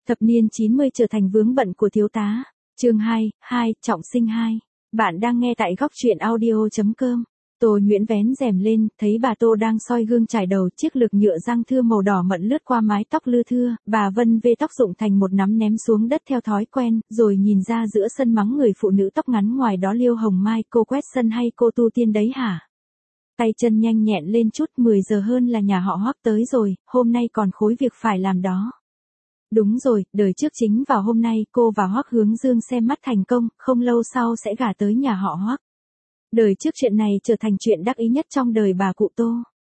Thập niên 90 trở thành vướng bận của thiếu tá. Chương 2, trọng sinh 2. Bạn đang nghe tại góc truyện audio.com. Tô Nguyễn vén rèm lên, thấy bà Tô đang soi gương chải đầu, chiếc lược nhựa răng thưa màu đỏ mận lướt qua mái tóc lưa thưa, bà Vân vê tóc rụng thành một nắm ném xuống đất theo thói quen, rồi nhìn ra giữa sân mắng người phụ nữ tóc ngắn ngoài đó Liêu Hồng Mai, cô quét sân hay cô tu tiên đấy hả? Tay chân nhanh nhẹn lên chút, 10 giờ hơn là nhà họ Hoắc tới rồi, hôm nay còn khối việc phải làm đó. Đúng rồi, đời trước chính vào hôm nay cô và Hoắc Hướng Dương xem mắt thành công, không lâu sau sẽ gả tới nhà họ Hoắc. Đời trước chuyện này trở thành chuyện đắc ý nhất trong đời bà cụ Tô.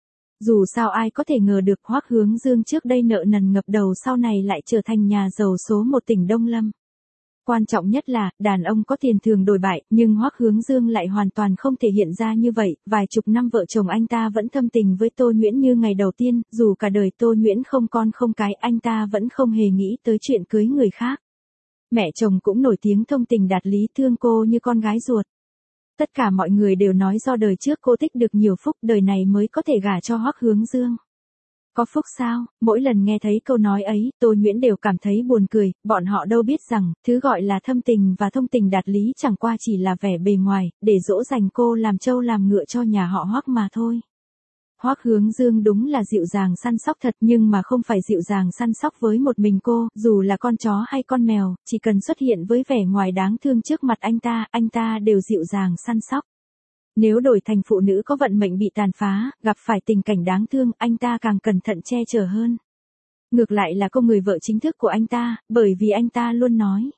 Dù sao ai có thể ngờ được Hoắc Hướng Dương trước đây nợ nần ngập đầu sau này lại trở thành nhà giàu số một tỉnh Đông Lâm. Quan trọng nhất là, đàn ông có tiền thường đổi bại, nhưng Hoắc Hướng Dương lại hoàn toàn không thể hiện ra như vậy, vài chục năm vợ chồng anh ta vẫn thâm tình với Tô Nguyễn như ngày đầu tiên, dù cả đời Tô Nguyễn không con không cái, anh ta vẫn không hề nghĩ tới chuyện cưới người khác. Mẹ chồng cũng nổi tiếng thông tình đạt lý, thương cô như con gái ruột. Tất cả mọi người đều nói do đời trước cô tích được nhiều phúc, đời này mới có thể gả cho Hoắc Hướng Dương. Có phúc sao? Mỗi lần nghe thấy câu nói ấy, Tô Nguyễn đều cảm thấy buồn cười, bọn họ đâu biết rằng, thứ gọi là thâm tình và thông tình đạt lý chẳng qua chỉ là vẻ bề ngoài, để dỗ dành cô làm trâu làm ngựa cho nhà họ Hoắc mà thôi. Hoắc Hướng Dương đúng là dịu dàng săn sóc thật, nhưng mà không phải dịu dàng săn sóc với một mình cô, dù là con chó hay con mèo, chỉ cần xuất hiện với vẻ ngoài đáng thương trước mặt anh ta đều dịu dàng săn sóc. Nếu đổi thành phụ nữ có vận mệnh bị tàn phá, gặp phải tình cảnh đáng thương, anh ta càng cẩn thận che chở hơn. Ngược lại là cô người vợ chính thức của anh ta, bởi vì anh ta luôn nói: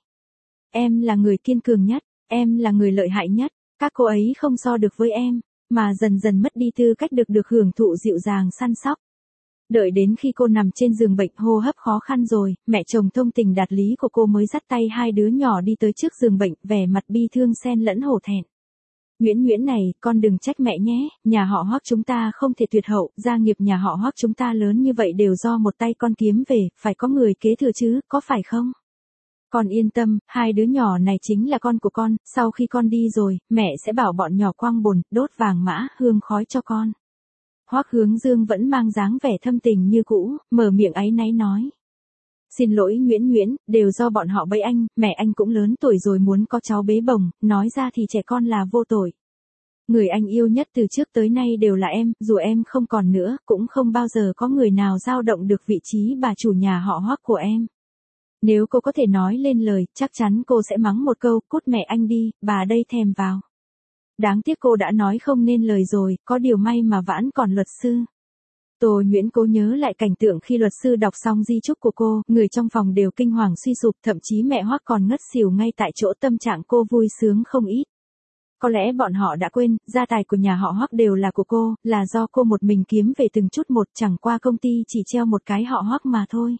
em là người kiên cường nhất, em là người lợi hại nhất, các cô ấy không so được với em, mà dần dần mất đi tư cách được hưởng thụ dịu dàng săn sóc. Đợi đến khi cô nằm trên giường bệnh hô hấp khó khăn rồi, mẹ chồng thông tình đạt lý của cô mới dắt tay hai đứa nhỏ đi tới trước giường bệnh, vẻ mặt bi thương xen lẫn hổ thẹn. Nguyễn này, con đừng trách mẹ nhé, nhà họ Hoắc chúng ta không thể tuyệt hậu, gia nghiệp nhà họ Hoắc chúng ta lớn như vậy đều do một tay con kiếm về, phải có người kế thừa chứ, có phải không? Con yên tâm, hai đứa nhỏ này chính là con của con, sau khi con đi rồi, mẹ sẽ bảo bọn nhỏ quang bồn, đốt vàng mã, hương khói cho con. Hoắc Hướng Dương vẫn mang dáng vẻ thâm tình như cũ, mở miệng áy náy nói: xin lỗi Nguyễn, đều do bọn họ bẫy anh, mẹ anh cũng lớn tuổi rồi muốn có cháu bế bồng, nói ra thì trẻ con là vô tội. Người anh yêu nhất từ trước tới nay đều là em, dù em không còn nữa, cũng không bao giờ có người nào dao động được vị trí bà chủ nhà họ Hoắc của em. Nếu cô có thể nói lên lời, chắc chắn cô sẽ mắng một câu, cút mẹ anh đi, bà đây thèm vào. Đáng tiếc cô đã nói không nên lời rồi, có điều may mà vãn còn luật sư. Tô Nguyễn cố nhớ lại cảnh tượng khi luật sư đọc xong di chúc của cô, người trong phòng đều kinh hoàng suy sụp, thậm chí mẹ Hoắc còn ngất xỉu ngay tại chỗ, tâm trạng cô vui sướng không ít. Có lẽ bọn họ đã quên, gia tài của nhà họ Hoắc đều là của cô, là do cô một mình kiếm về từng chút một, chẳng qua công ty chỉ treo một cái họ Hoắc mà thôi.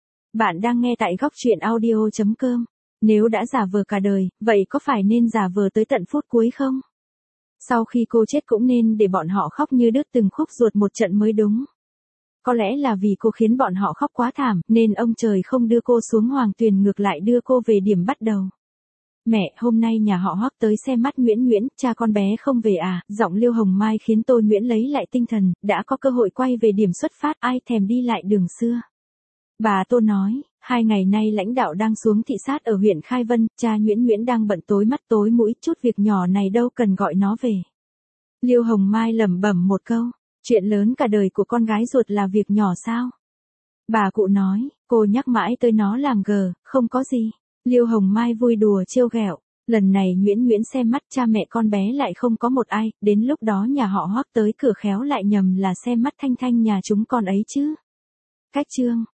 Bạn đang nghe tại góc truyện audio.com. Nếu đã giả vờ cả đời, vậy có phải nên giả vờ tới tận phút cuối không? Sau khi cô chết cũng nên để bọn họ khóc như đứt từng khúc ruột một trận mới đúng. Có lẽ là vì cô khiến bọn họ khóc quá thảm, nên ông trời không đưa cô xuống hoàng tuyền, ngược lại đưa cô về điểm bắt đầu. Mẹ, hôm nay nhà họ Hoắc tới xem mắt Nguyễn, cha con bé không về à? Giọng Liêu Hồng Mai khiến Tô Nguyễn lấy lại tinh thần, đã có cơ hội quay về điểm xuất phát, ai thèm đi lại đường xưa. Bà Tô nói, 2 ngày nay lãnh đạo đang xuống thị sát ở huyện Khai Vân, cha Nguyễn đang bận tối mắt tối mũi, chút việc nhỏ này đâu cần gọi nó về. Liêu Hồng Mai lẩm bẩm một câu, chuyện lớn cả đời của con gái ruột là việc nhỏ sao? Bà cụ nói, cô nhắc mãi tới nó làm gờ, không có gì. Liêu Hồng Mai vui đùa trêu ghẹo, lần này Nguyễn xem mắt cha mẹ con bé lại không có một ai, đến lúc đó nhà họ Hoắc tới cửa khéo lại nhầm là xem mắt Thanh nhà chúng con ấy chứ. Cách chương